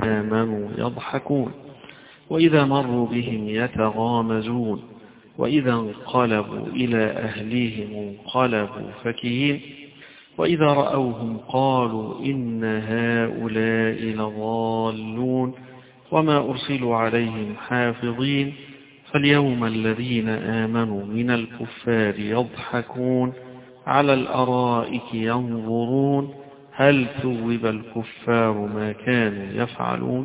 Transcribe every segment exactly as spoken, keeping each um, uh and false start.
آمنوا يضحكون وإذا مروا بهم يتغامزون وإذا انقلبوا إلى أهليهم انقلبوا فكهين وإذا رأوهم قالوا إن هؤلاء لضالون وما أرسلوا عليهم حافظين فاليوم الذين آمنوا من الكفار يضحكون على الأرائك ينظرون هل ثوب الكفار ما كانوا يفعلون.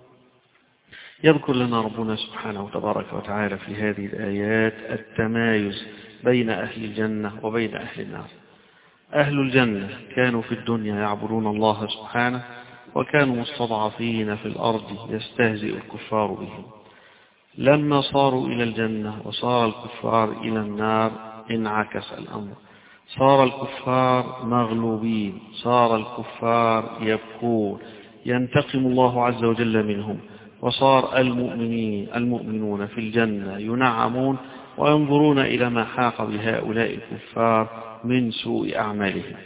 يذكر لنا ربنا سبحانه وتبارك وتعالى في هذه الآيات التمايز بين أهل الجنة وبين أهل النار. أهل الجنة كانوا في الدنيا يعبدون الله سبحانه وكانوا مستضعفين في الأرض يستهزئ الكفار بهم. لما صاروا إلى الجنة وصار الكفار إلى النار انعكس الأمر، صار الكفار مغلوبين، صار الكفار يبكون، ينتقم الله عز وجل منهم، وصار المؤمنين المؤمنون في الجنة ينعمون وينظرون إلى ما حاق بهؤلاء الكفار من سوء أعمالهم.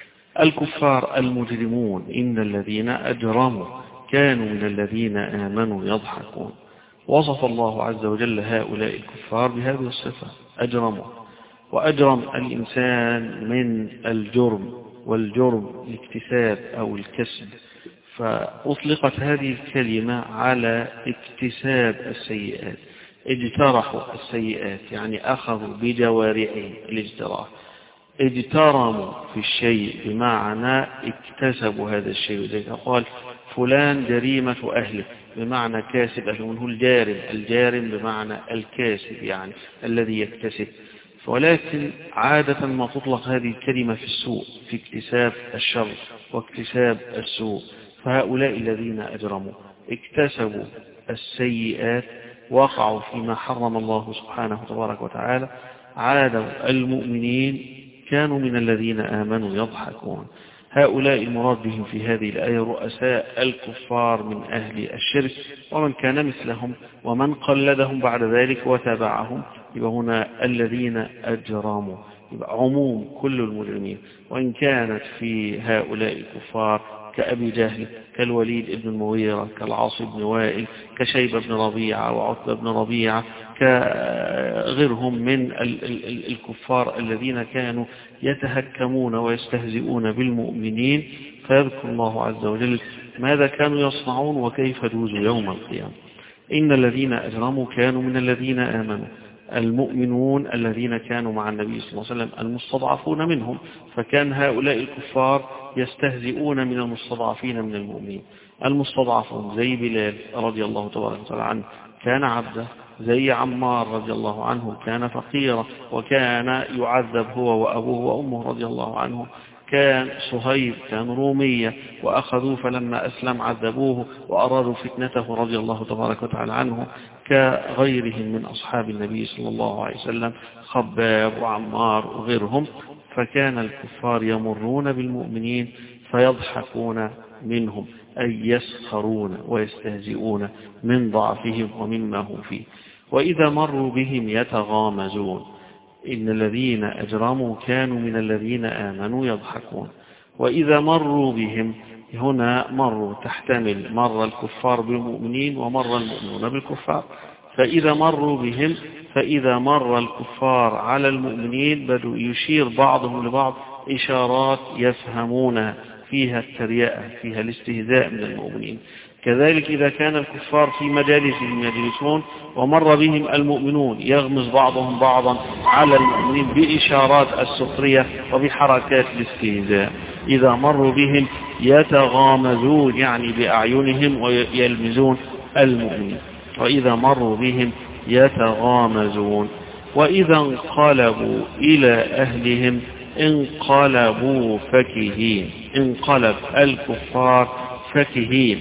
الكفار المجرمون إن الذين أجرموا كانوا من الذين آمنوا يضحكون. وصف الله عز وجل هؤلاء الكفار بهذه الصفة أجرموا، وأجرم الإنسان من الجرم، والجرم الاكتساب أو الكسب، فأطلقت هذه الكلمة على اكتساب السيئات. اجترحوا السيئات يعني أخذوا بجوارحهم الاجتراح، اجترموا في الشيء بمعنى اكتسبوا هذا الشيء. لذلك قال فلان جريمة أهله بمعنى كاسب أهله، منه الجارم، الجارم بمعنى الكاسب يعني الذي يكتسب. ولكن عادة ما تطلق هذه الكلمة في السوء، في اكتساب الشر واكتساب السوء. فهؤلاء الذين أجرموا اكتسبوا السيئات وقعوا فيما حرم الله سبحانه وتبارك وتعالى. عادوا المؤمنين كانوا من الذين آمنوا يضحكون. هؤلاء المراد بهم في هذه الآية رؤساء الكفار من أهل الشرك ومن كان مثلهم ومن قلدهم بعد ذلك وتابعهم. يبقى هنا الذين أجرموا، يبقى عموم كل المجرمين، وإن كانت في هؤلاء الكفار كأبي جهل، كالوليد بن المغيرة، كالعاص بن وائل، كشيبة بن ربيعة وعتبة بن ربيعة، كغيرهم من الكفار الذين كانوا يتهكمون ويستهزئون بالمؤمنين. فيذكر الله عز وجل ماذا كانوا يصنعون وكيف جوزوا يوم القيامة. إن الذين أجرموا كانوا من الذين آمنوا. المؤمنون الذين كانوا مع النبي صلى الله عليه وسلم المستضعفون منهم، فكان هؤلاء الكفار يستهزئون من المستضعفين من المؤمنين. المستضعفون زي بلال رضي الله تبارك وتعالى عنه كان عبدا، زي عمار رضي الله عنه كان فقيرا وكان يعذب هو وأبوه وأمه رضي الله عنه. كان صهيب كان رومية وأخذوه فلما أسلم عذبوه وأرادوا فتنته رضي الله تبارك وتعالى عنه، كغيرهم من أصحاب النبي صلى الله عليه وسلم خباب وعمار وغيرهم. فكان الكفار يمرون بالمؤمنين فيضحكون منهم، أي يسخرون ويستهزئون من ضعفهم ومما هم فيه. وإذا مروا بهم يتغامزون. إن الذين أجرموا كانوا من الذين آمنوا يضحكون. وإذا مروا بهم، هنا مروا تحتمل مر الكفار بالمؤمنين ومر المؤمنون بالكفار. فإذا مروا بهم، فإذا مر الكفار على المؤمنين بدوا يشير بعضهم لبعض إشارات يفهمونها، فيها الترياء، فيها الاستهزاء من المؤمنين. كذلك إذا كان الكفار في مجالسهم يجلسون ومر بهم المؤمنون يغمز بعضهم بعضا على المؤمنين بإشارات السخرية وبحركات الاستهزاء. إذا مروا بهم يتغامزون يعني بأعينهم ويلمزون المؤمنين. وإذا مروا بهم يتغامزون. وإذا انقلبوا إلى أهلهم انقلبوا فكهين. انقلب الكفار فكهين.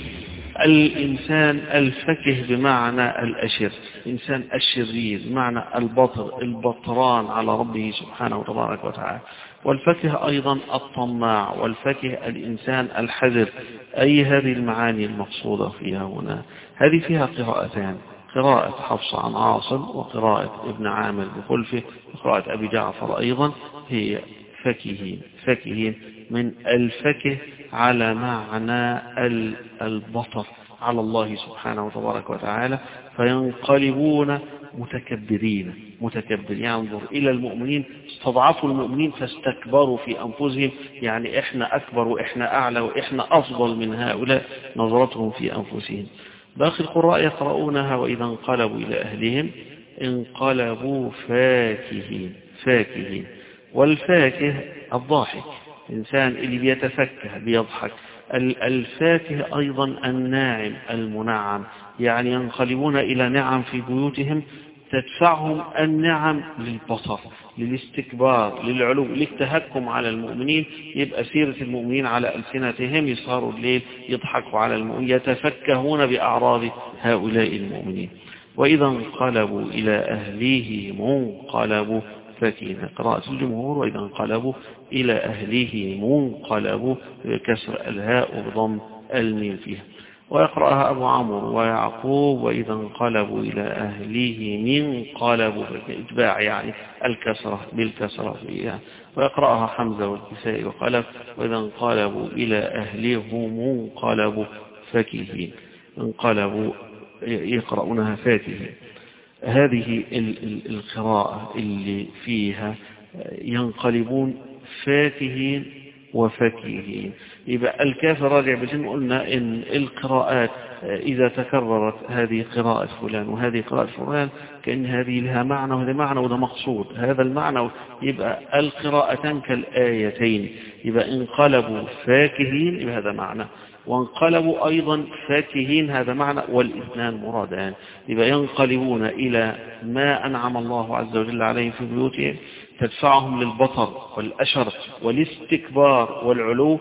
الإنسان الفكه بمعنى الأشر، إنسان الشرير بمعنى البطر، البطران على ربه سبحانه وتبارك وتعالى. والفكه أيضا الطماع، والفكه الإنسان الحذر. أي هذه المعاني المقصودة فيها هنا. هذه فيها قراءتان، قراءة حفص عن عاصم وقراءة ابن عامر بخلفه وقراءة أبي جعفر أيضا، هي فكهين. فكهين من الفكه على معنى البطر على الله سبحانه وتبارك وتعالى، فينقلبون متكبرين. متكبر ينظر إلى المؤمنين، استضعفوا المؤمنين فاستكبروا في أنفسهم، يعني إحنا أكبر وإحنا أعلى وإحنا أفضل من هؤلاء، نظرتهم في أنفسهم. باقي القراء يقرؤونها وإذا انقلبوا إلى أهلهم انقلبوا فاكهين. فاكهين. والفاكه الضاحك، إنسان اللي بيتفكه بيضحك. الفاكه أيضا الناعم المنعم، يعني ينقلبون إلى نعم في بيوتهم تدفعهم النعم للبطر، للاستكبار، للعلو، للتهكم على المؤمنين. يبقى سيرة المؤمنين على ألسنتهم، يسهروا الليل يضحكوا على المؤمنين، يتفكهون بأعراض هؤلاء المؤمنين. وإذا انقلبوا إلى أهليهم انقلبوا فكين. قراءة الجمهور وإذا انقلبوا إلى أهليهم انقلبوا بكسر الهاء وضم الميم فيها. ويقرأها أبو عمرو ويعقوب وإذا انقلبوا إلى أهليهم انقلبوا، إتباع يعني الكسرة بالكسرة فيها. ويقرأها حمزة والكسائي وقلب وإذا انقلبوا إلى أهليهم انقلبوا فكهين. انقلبوا يقرؤونها فاكهين. هذه القراءة اللي فيها ينقلبون فاكهين وفكهين. يبقى الكاف راجع بجن. قلنا إن القراءات إذا تكررت هذه قراءة فلان وهذه قراءة فلان كأن هذه لها معنى وهذا معنى وده مقصود. هذا المعنى يبقى القراءتان كالآيتين. يبقى انقلبوا فاكهين يبقى هذا معنى، وانقلبوا أيضا فاكهين هذا معنى، والاثنان مرادان. يبقى ينقلبون إلى ما أنعم الله عز وجل عليهم في بيوتهم تدفعهم للبطر والأشر والاستكبار والعلو،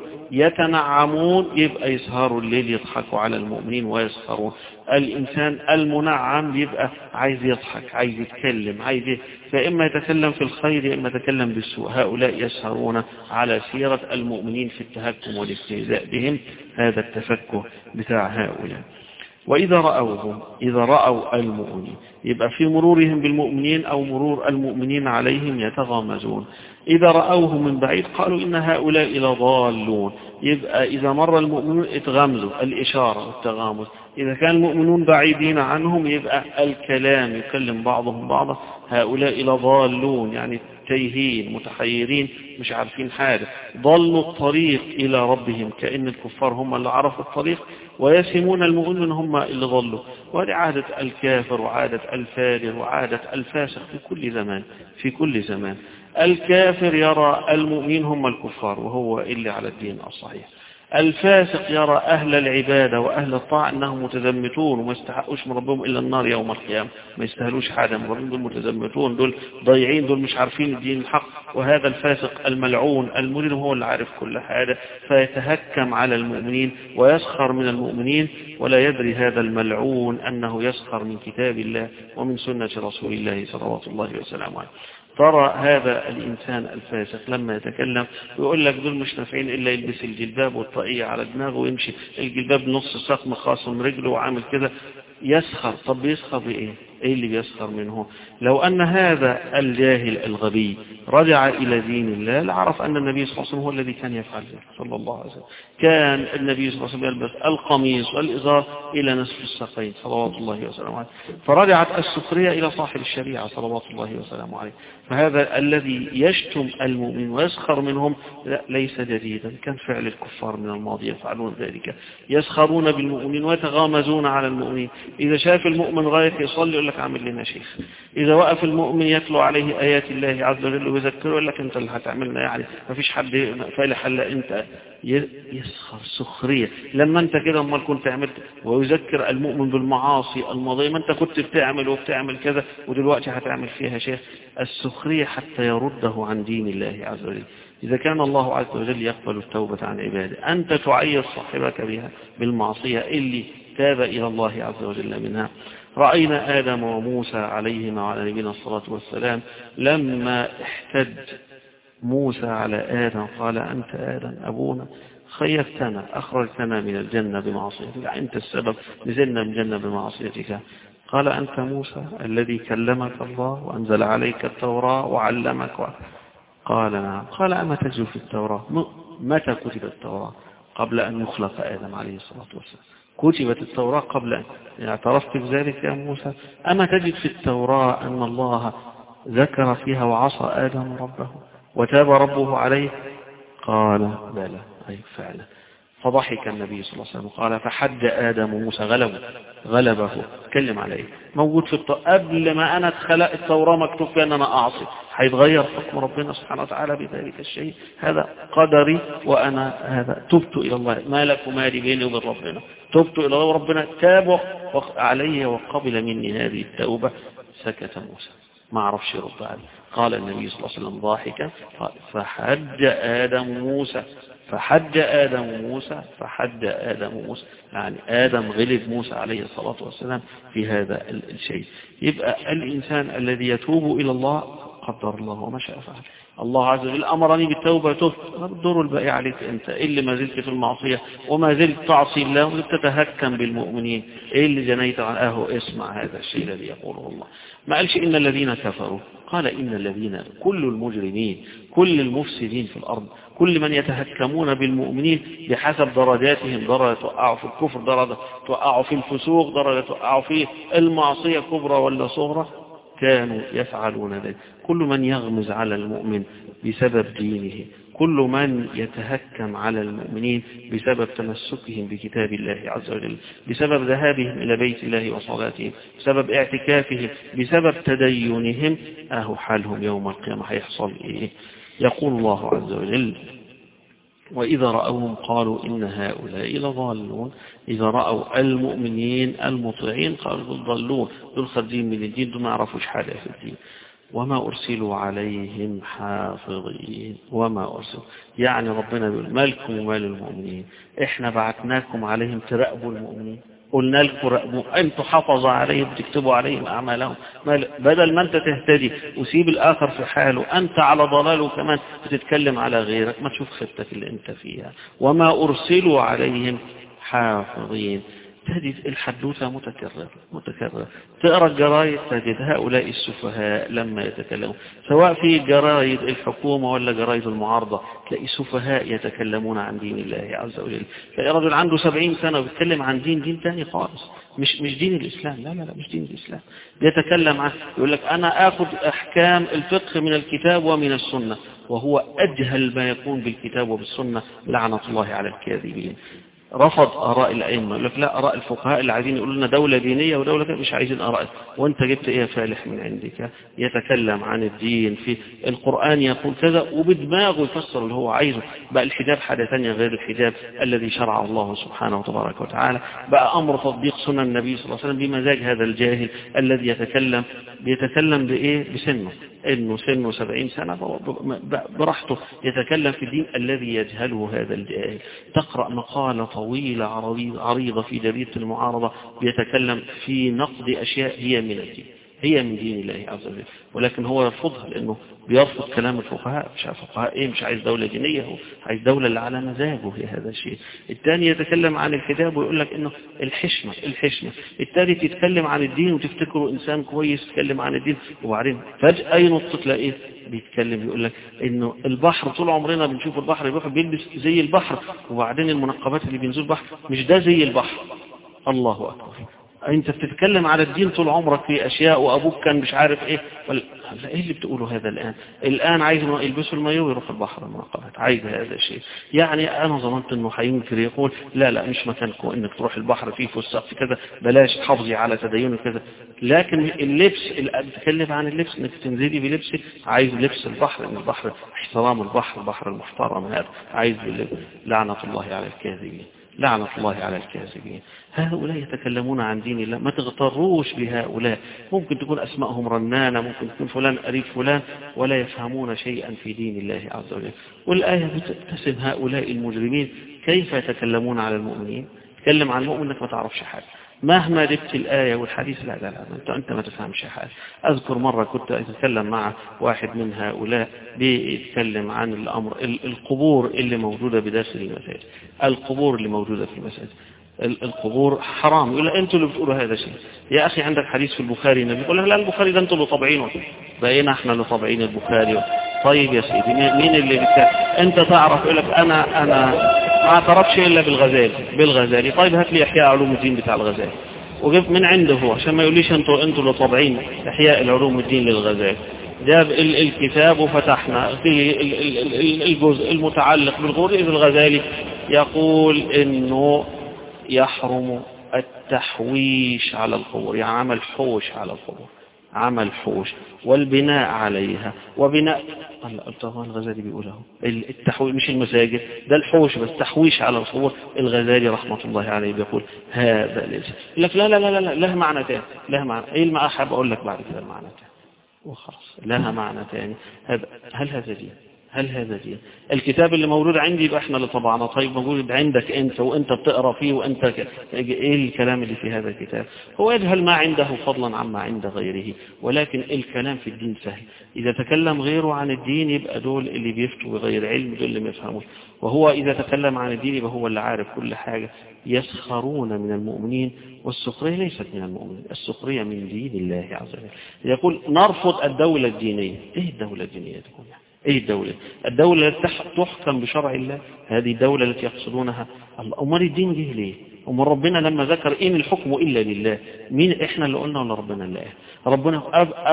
يتنعمون يبقى يسهروا الليل يضحكوا على المؤمنين ويسهرون. الإنسان المنعم يبقى عايز يضحك، عايز يتكلم، عايز ي... فإما يتكلم في الخير إما يتكلم بالسوء. هؤلاء يسهرون على سيرة المؤمنين في التهكم والاستهزاء بهم، هذا التفكه بتاع هؤلاء. وإذا رأوهم، إذا رأوا المؤمنين يبقى في مرورهم بالمؤمنين أو مرور المؤمنين عليهم يتغامزون. إذا رأوهم من بعيد قالوا إن هؤلاء لضالون. يبقى إذا مر المؤمنون اتغامزوا، الإشارة والتغامز. إذا كان المؤمنون بعيدين عنهم يبقى الكلام يكلم بعضهم بعضا، هؤلاء لضالون يعني تايهين متحيرين مش عارفين حاجة. ضلوا الطريق إلى ربهم، كأن الكفار هم اللي عرفوا الطريق ويسمون المؤمنين هم اللي ضلوا. وهذه عادة الكافر وعادة الفاجر وعادة الفاسق في كل زمان. في كل زمان الكافر يرى المؤمنين هم الكفار وهو اللي على الدين الصحيح. الفاسق يرى أهل العبادة وأهل الطاعة أنهم متزمتون وما يستحقوش من ربهم إلا النار يوم القيامة، ما يستاهلوش حاجة من ربهم، دول متزمتون، دول ضيعين، دول مش عارفين الدين الحق. وهذا الفاسق الملعون المجرم هو اللي عارف كل حاجة، فيتهكم على المؤمنين ويسخر من المؤمنين، ولا يدري هذا الملعون أنه يسخر من كتاب الله ومن سنة رسول الله صلوات الله وسلامه عليه. ترى هذا الإنسان الفاسق لما يتكلم ويقول لك دول مش نافعين إلا يلبس الجلباب والطاقية على دماغه ويمشي الجلباب نص ساق خاصم رجله وعامل كده، يسخر. طب يسخر بإيه؟ إيه اللي بيسخر منه؟ لو أن هذا الجاهل الغبي رجع إلى دين الله لعرف أن النبي صلى الله عليه وسلم هو الذي كان يفعل ذلك صلى الله عليه وسلم. كان النبي صلى الله عليه وسلم يلبس القميص والإزار إلى نصف الساقين صلوات الله وسلامه عليه، فرجعت السخرية إلى صاحب الشريعة صلوات الله وسلامه عليه. فهذا الذي يشتم المؤمن ويسخر منهم لا ليس جديدا، كان فعل الكفار من الماضي يفعلون ذلك، يسخرون بالمؤمنين ويتغامزون على المؤمنين. إذا شاف المؤمن رايح يصلي يقول لك عامل لنا شيخ، إذا وقف المؤمن يتلو عليه آيات الله عز وجل ويذكره يقول لك أنت اللي هتعملنا، يعني ما فيش حد فالح إلا أنت. يسخر سخرية. لما أنت كده أمال كنت عملت، ويذكر المؤمن بالمعاصي الماضية، ما أنت كنت بتعمل وبتعمل كذا ودلوقتي هتعمل فيها شيخ. السخرية حتى يرده عن دين الله عز وجل. إذا كان الله عز وجل يقبل التوبة عن عباده، أنت تعير صاحبك بها بالمعصية اللي تاب إلى الله عز وجل منها. رأينا آدم وموسى عليهما وعلى نبينا الصلاة والسلام لما احتج موسى على آدم قال أنت آدم أبونا خيفتنا أخرجتنا من الجنة بمعصيتك، أنت السبب نزلنا من الجنة بمعصيتك. قال أنت موسى الذي كلمك الله وأنزل عليك التوراة وعلمك و... قال نعم. قال أما تجد في التوراة؟ متى كتبت التوراة؟ قبل أن يخلق آدم عليه الصلاة والسلام. كتبت التوراة قبل أن اعترفت بذلك يا موسى؟ أما تجد في التوراة أن الله ذكر فيها وعصى آدم ربه وتاب ربه عليه؟ قال بلى، أي فعلا. فضحك النبي صلى الله عليه وسلم قال فحد آدم موسى، غلبه غلبه تكلم عليه موجود في التوراة قبل ما أنا اتخلق التوراة مكتوب فيها أن أنا أعصي. هيتغير حكم ربنا سبحانه وتعالى بذلك الشيء؟ هذا قدري وأنا هذا تبت إلى الله، ما لك ومالي بيني وبين ربنا، تبت إلى الله وربنا تاب علي وقبل مني هذه التوبة. سكت موسى ما عرفش يرد عليه. قال النبي صلى الله عليه وسلم ضاحكا فحج آدم موسى فحج آدم موسى فحج آدم موسى يعني آدم غلب موسى عليه الصلاة والسلام في هذا الشيء. يبقى الإنسان الذي يتوب إلى الله قدر الله وما شاء فعل. الله عز وجل أمرني بالتوبة تبت، الدور الباقي عليك أنت. إيه اللي ما زلت في المعصية وما زلت تعصي الله وتتهكم بالمؤمنين؟ إيه اللي جنيت عن أهو؟ اسمع هذا الشيء الذي يقوله الله. ما قالش إن الذين كفروا، قال إن الذين، كل المجرمين كل المفسدين في الأرض كل من يتهكمون بالمؤمنين بحسب درجاتهم، درجة توقعوا في الكفر، درجة توقعوا في الفسوق، درجة توقعوا في المعصية كبرى ولا صغرى، كانوا يفعلون ذلك. كل من يغمز على المؤمن بسبب دينه، كل من يتهكم على المؤمنين بسبب تمسكهم بكتاب الله عز وجل، بسبب ذهابهم إلى بيت الله وصلاتهم، بسبب اعتكافهم، بسبب تدينهم، أهو حالهم يوم القيامة هيحصل إيه؟ يقول الله عز وجل وإذا رأوهم قالوا إن هؤلاء لضالون. إذا رأوا المؤمنين المطيعين قالوا دول ضلون، دول خارجين من الدين، دول ما يعرفوش حاجة في الدين. وما أرسلوا عليهم حافظين. وما أرسلوا يعني ربنا بيقول مالكم ومال المؤمنين، إحنا بعثناكم عليهم تراقبوا المؤمنين، قلنا لكم راقبوا، أنتوا حافظوا عليهم تكتبوا عليهم أعمالهم، بدل ما أنت تهتدي وسيب الآخر في حاله، أنت على ضلاله كمان بتتكلم على غيرك، ما تشوف خطتك اللي أنت فيها. وما أرسلوا عليهم حافظين. تجد الحدوثة متكررة متكررة. تقرأ الجرايد تجد هؤلاء السفهاء لما يتكلمون، سواء في جرايد الحكومة ولا جرايد المعارضة، تلاقي سفهاء يتكلمون عن دين الله عز وجل. تلاقي رجل عنده سبعين سنة ويتكلم عن دين دين تاني خالص، مش مش دين الإسلام، لا لا لا مش دين الإسلام. يتكلم عن، يقول لك أنا أخذ أحكام الفقه من الكتاب ومن السنة، وهو أجهل ما يكون بالكتاب وبالسنة، لعنة الله على الكاذبين. رفض آراء الأئمة، يقول لك لا، آراء الفقهاء اللي عايزين يقولوا لنا دولة دينية ودولة كده، مش عايزين آراء، وانت جبت ايه فالح من عندك؟ يتكلم عن الدين في القرآن يقول كذا وبدماغه يفسر اللي هو عايزه. بقى الحجاب حاجة ثانية غير الحجاب الذي شرع الله سبحانه وتبارك وتعالى. بقى أمر تطبيق سنن النبي صلى الله عليه وسلم بمزاج هذا الجاهل الذي يتكلم بيتكلم بإيه؟ بسنه، إنه سنه سبعين سنة براحته يتكلم في الدين الذي يجهله هذا الجاهل. تقرأ مقالة طويلة عريضة في جريدة المعارضة بيتكلم في نقد أشياء هي من الدين، هي من دين الله عز وجل، ولكن هو يرفضها لأنه بيرفض كلام الفقهاء. مش عارف فقهاء إيه، مش عايز دولة دينية، هو عايز دولة اللي على مزاجه في هذا الشيء. الثاني يتكلم عن الحجاب ويقول لك إنه الحشمة الحشمة. الثالث يتكلم عن الدين وتفتكره إنسان كويس يتكلم عن الدين، وبعدين فجأة ينط تلاقيه بيتكلم يقول لك إنه البحر، طول عمرنا بنشوف البحر البحر بيلبس زي البحر، وبعدين المنقبات اللي بينزل البحر مش ده زي البحر. الله أكبر، انت بتتكلم على الدين طول عمرك في اشياء، وابوك كان مش عارف ايه ولا ايه اللي بتقوله هذا الان؟ الان عايز يلبسوا المايو ويروح البحر المنقبات، عايز هذا الشيء. يعني انا ظننت انه هينكر يقول لا لا مش مكانكم انك تروح البحر فيه فسق في كذا، بلاش تحافظي على تدينك كذا. لكن اللبس اللي بتتكلم عن اللبس انك تنزلي بلبسك، عايز لبس البحر، ان البحر احترام البحر، البحر المحترم هذا عايز باللبس. لعنة الله على الكاذبين، لعنة الله على الكاذبين. هؤلاء يتكلمون عن دين الله، ما تغتروش بهؤلاء. ممكن تكون أسماءهم رنانة، ممكن تكون فلان قريب فلان، ولا يفهمون شيئا في دين الله عز وجل. والآية بتتسم هؤلاء المجرمين كيف يتكلمون على المؤمنين. تكلم عن المؤمن انك ما تعرفش حاجة، مهما جبت الآية والحديث لا لا لا أنت, أنت ما تفهمش حاجة. أذكر مرة كنت أتكلم مع واحد من هؤلاء بيتكلم عن الأمر القبور اللي موجودة بداخل المساجد، القبور اللي موجودة في المساجد، القبور حرام. يقول أنتوا اللي بتقولوا هذا الشيء. يا أخي عندك حديث في البخاري النبي يقول لا البخاري ده أنتوا اللي طابعينه، بقينا احنا اللي طابعين البخاري. طيب يا سيدي مين اللي بتاع انت تعرف؟ يقول لك انا انا ما اعترفش الا بالغزالي بالغزالي طيب هات لي احياء علوم الدين بتاع الغزالي وجبت من عنده هو، عشان ما يقوليش انتوا انتوا اللي طابعين احياء العلوم الدين للغزالي. جاب الكتاب وفتحنا في الجزء المتعلق بالغرور. الغزالي يقول انه يحرم التحويش على القبور، يعني عمل حوش على القبور، عمل حوش والبناء عليها وبناء الله. الغزالي بيقوله التحويش مش المساجد، ده الحوش بس، تحويش على القبور. الغزالي رحمة الله عليه بيقول هذا ليس. لك لا لا لا لا لها معنى تاني، لها معنى ايه المعنى؟ حابب اقول لك بعد كده المعنى تاني وخلاص. لها معنى تاني. هذا هل هذا دين؟ هل هذا دين؟ الكتاب اللي موجود عندي يبقى احنا اللي طبعنا، طيب موجود عندك انت وانت بتقرا فيه وانت ك... ايه الكلام اللي في هذا الكتاب؟ هو يجهل ما عنده فضلا عما عند غيره، ولكن الكلام في الدين سهل. اذا تكلم غيره عن الدين يبقى دول اللي بيفتوا بغير علم، دول اللي ما يفهموش. وهو اذا تكلم عن الدين يبقى هو اللي عارف كل حاجه. يسخرون من المؤمنين والسخريه ليست من المؤمنين، السخريه من دين الله عز وجل. يقول نرفض الدوله الدينيه. ايه الدوله الدينيه تكون؟ ايه الدولة؟ الدولة التي تحكم بشرع الله، هذه الدولة التي يقصدونها الله. امال الدين جه ليه؟ امال ربنا لما ذكر ان الحكم الا لله، مين احنا اللي قلنا ولا ربنا اللي قال؟ ربنا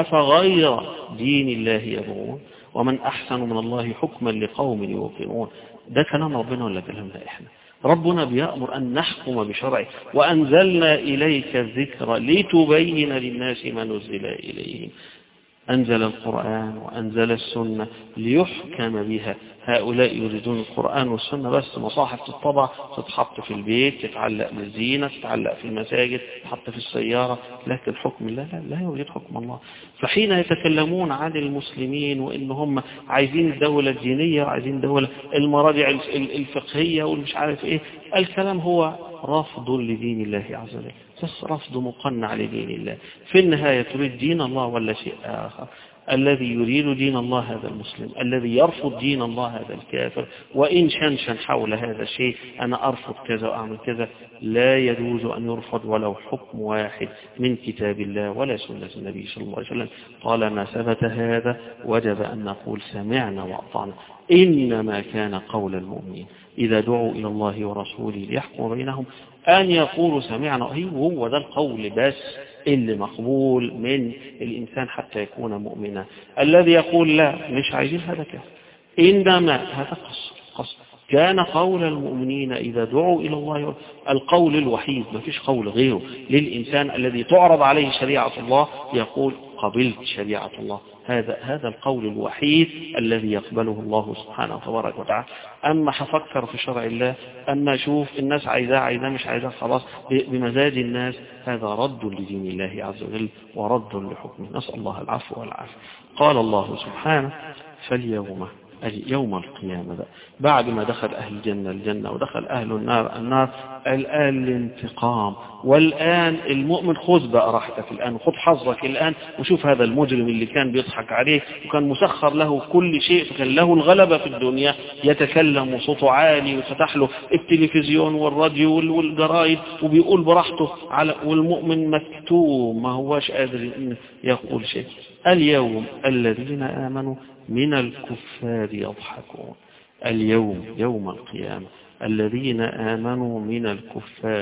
افغير دين الله يبغون ومن احسن من الله حكما لقوم يوقنون. ده كلام ربنا ولا كلامنا احنا؟ ربنا بيأمر أن نحكم بشرعه، وأنزلنا إليك الذكر لتبين للناس ما نزل إليهم. أنزل القرآن وأنزل السنة ليحكم بها. هؤلاء يريدون القرآن والسنة بس، مصاحف تطبع تتحط في البيت، تتعلق بالزينة، تتعلق في المساجد، تتحط في السيارة، لكن حكم الله لا, لا يوجد حكم الله. فحين يتكلمون عن المسلمين وإن هم عايزين الدولة الدينية وعايزين الدولة المراجع الفقهية والمش عارف إيه، الكلام هو رفض لدين الله عز وجل، بس رفض مقنع لدين الله. في النهاية تريد دين الله ولا شيء آخر؟ الذي يريد دين الله هذا المسلم، الذي يرفض دين الله هذا الكافر. وإن شنشن حول هذا الشيء، أنا أرفض كذا وأعمل كذا، لا يجوز أن يرفض ولو حكم واحد من كتاب الله ولا سنة النبي صلى الله عليه وسلم. طالما ثبت هذا وجب أن نقول سمعنا وأطعنا. إنما كان قول المؤمنين إذا دعوا إلى الله ورسوله ليحكم بينهم أن يقولوا سمعنا. هو ده القول بس اللي مقبول من الإنسان حتى يكون مؤمنا. الذي يقول لا مش عايزين هذا كذا، إنما هذا قصر قصر. كان قول المؤمنين إذا دعوا إلى الله، القول الوحيد، ما فيش قول غيره للإنسان الذي تعرض عليه شريعة الله يقول قبلت شريعة الله. هذا هذا القول الوحيد الذي يقبله الله سبحانه وتبارك وتعالى. أما حفكر في شرع الله، أما شوف الناس عايزاه عايزاه مش عايزاه خلاص بمزاج الناس، هذا رد لدين الله عز وجل ورد لحكمه. نسأل الله العفو والعافية. قال الله سبحانه فاليوم يوم القيامة بقى. بعد ما دخل أهل الجنة الجنة ودخل أهل النار النار، الآن الانتقام. والآن المؤمن خذ بقى راحتك الآن وخذ حظك الآن، وشوف هذا المجرم اللي كان بيضحك عليه وكان مسخر له كل شيء، فكان له الغلبة في الدنيا، يتكلم وصوته عالي وفتح له التلفزيون والراديو والجرايد وبيقول براحته على، والمؤمن مكتوم ما هواش قادر يقول شيء. اليوم الذين آمنوا من الكفار يضحكون. اليوم يوم القيامة الذين آمنوا من الكفار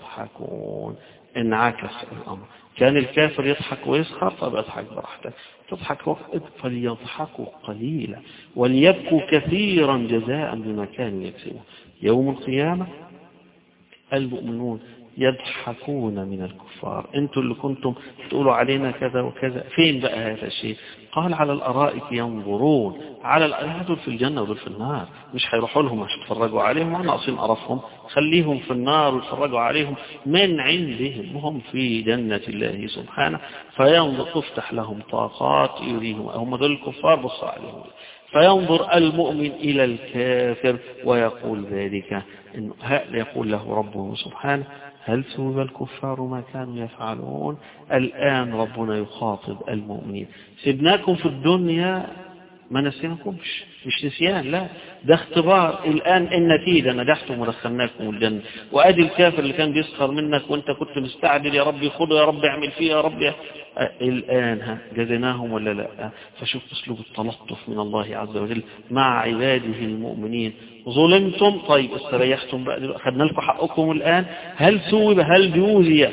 يضحكون. انعكس الأمر، كان الكافر يضحك ويسخر، طب اضحك براحتك، تضحك وقت فليضحكوا قليلا وليبكوا كثيرا جزاء بما كانوا يكسبون. يوم القيامة المؤمنون يضحكون من الكفار. انتوا اللي كنتم تقولوا علينا كذا وكذا، فين بقى هذا الشيء؟ قال على الارائك ينظرون. على الارائك دول في الجنة ودول في النار، مش هيروحوا لهم عشان يتفرجوا عليهم وانا ناقصين قرفهم، خليهم في النار ويتفرجوا عليهم من عندهم وهم في جنة الله سبحانه. فينظر تفتح لهم طاقات يريهم، هم دول الكفار بص عليهم، فينظر المؤمن إلى الكافر ويقول ذلك، يقول له ربه سبحانه هل ثوب الكفار ما كانوا يفعلون. الآن ربنا يخاطب المؤمنين، سبناكم في الدنيا ما نسيناكمش، مش نسيان، لا ده اختبار. الآن النتيجة نجحتم ودخلناكم الجنة. وأدي الكافر اللي كان بيسخر منك وانت كنت مستعجل يا رب خده يا رب اعمل فيه يا رب، الآن ها جزيناهم ولا لا؟ فشوف أسلوب التلطف من الله عز وجل مع عباده المؤمنين. ظلمتم، طيب استريحتم بقى، خدنا لكم حقكم الآن. هل سوب هل جوزي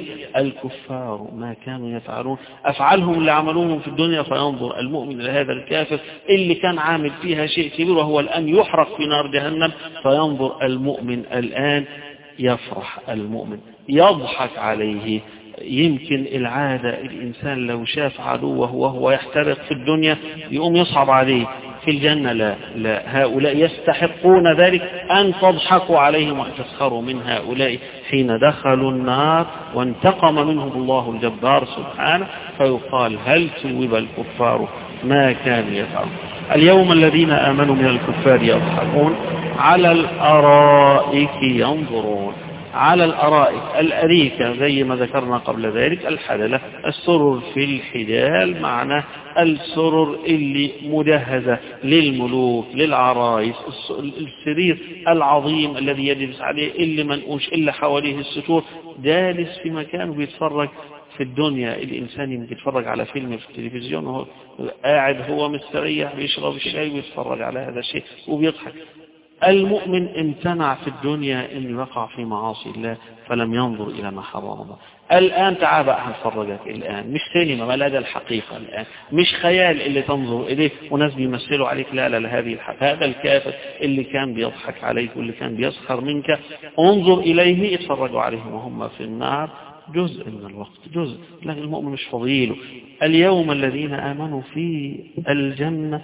الكفار ما كانوا يفعلون، أفعالهم اللي عملوهم في الدنيا، فينظر المؤمن إلى هذا الكافر اللي كان عامل فيها شيء كبير وهو الآن يحرق في نار جهنم، فينظر المؤمن الآن يفرح، المؤمن يضحك عليه. يمكن العادة الإنسان لو شاف عدوه وهو يحترق في الدنيا يقوم يصعب عليه، في الجنة لا لا، هؤلاء يستحقون ذلك أن تضحكوا عليهم وتسخروا من هؤلاء حين دخلوا النار وانتقم منهم الله الجبار سبحانه، فيقال هل ثوب الكفار ما كانوا يفعلون. اليوم الذين آمنوا من الكفار يضحكون على الأرائك ينظرون. على الأرائك، الأريكة زي ما ذكرنا قبل ذلك الحللة، السرر في الحجال، معنى السرر اللي مجهزة للملوك للعرايس، السرير العظيم الذي يجلس عليه اللي منقوش إلا حواليه الستور، جالس في مكان بيتفرج. في الدنيا الإنسان يمكن يتفرج على فيلم في التلفزيون وهو قاعد هو مستريح بيشرب الشاي ويتفرج على هذا الشيء وبيضحك. المؤمن امتنع في الدنيا أن يقع في معاصي الله فلم ينظر إلى ما حرم الله. الآن تعال بقى هنفرجك الآن، مش سينما، ما لا ده الحقيقة الآن، مش خيال اللي تنظر إليه وناس بيمثلوا عليك، لا لا لا، هذه الحقيقة. هذا الكافر اللي كان بيضحك عليك واللي كان بيسخر منك، انظر إليه، يتفرجوا عليهم وهم في النار جزء من الوقت، جزء، لكن المؤمن مش فضيله. اليوم الذين آمنوا في الجنة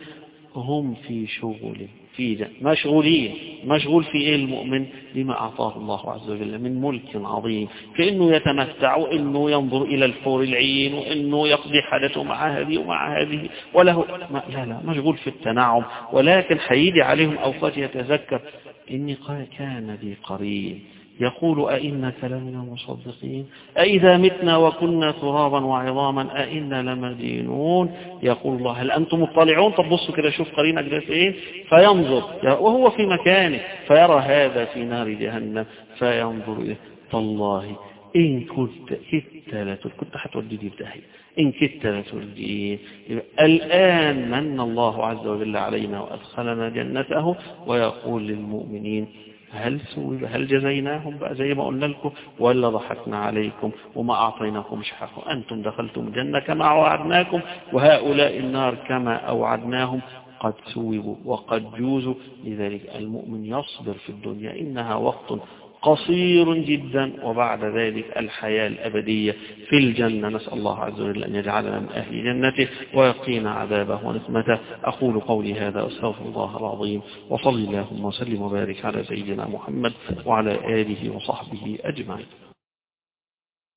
هم في شغل، في جنة مشغولين. مشغول في ايه المؤمن؟ لما اعطاه الله عز وجل من ملك عظيم، كأنه يتمتع وانه ينظر الى الحور العين وانه يقضي حاجته مع هذه ومع هذه وله ما لا لا، مشغول في التنعم. ولكن حيدي عليهم اوقات يتذكر اني كان لي قرين يقول أئنك لمن المصدقين أئذا متنا وكنا ترابا وعظاما أئنا لمدينون. يقول الله هل أنتم مطلعون؟ طب بصوا كده شوف قرينك ده في إيه، فينظر وهو في مكانه فيرى هذا في نار جهنم فينظر إليه تالله إن كنت كدت لتردين، كنت هتوديني بداهية إن كدت لتردين. الآن من الله عز وجل علينا وأدخلنا جنته ويقول للمؤمنين هل سوى هل جزيناهم بقى زي ما قلنا لكم ولا ضحكنا عليكم وما أعطيناكم حقكم؟ أنتم دخلتم الجنة كما وعدناكم وهؤلاء النار كما أوعدناهم، قد سووا وقد جوزوا. لذلك المؤمن يصبر في الدنيا، إنها وقت قصير جدا وبعد ذلك الحياة الأبدية في الجنة. نسأل الله عز وجل أن يجعلنا من أهل جنته ويقينا عذابه ونقمته. أقول قولي هذا أستغفر الله العظيم، وصلي اللهم وسلم وبارك على سيدنا محمد وعلى آله وصحبه أجمعين.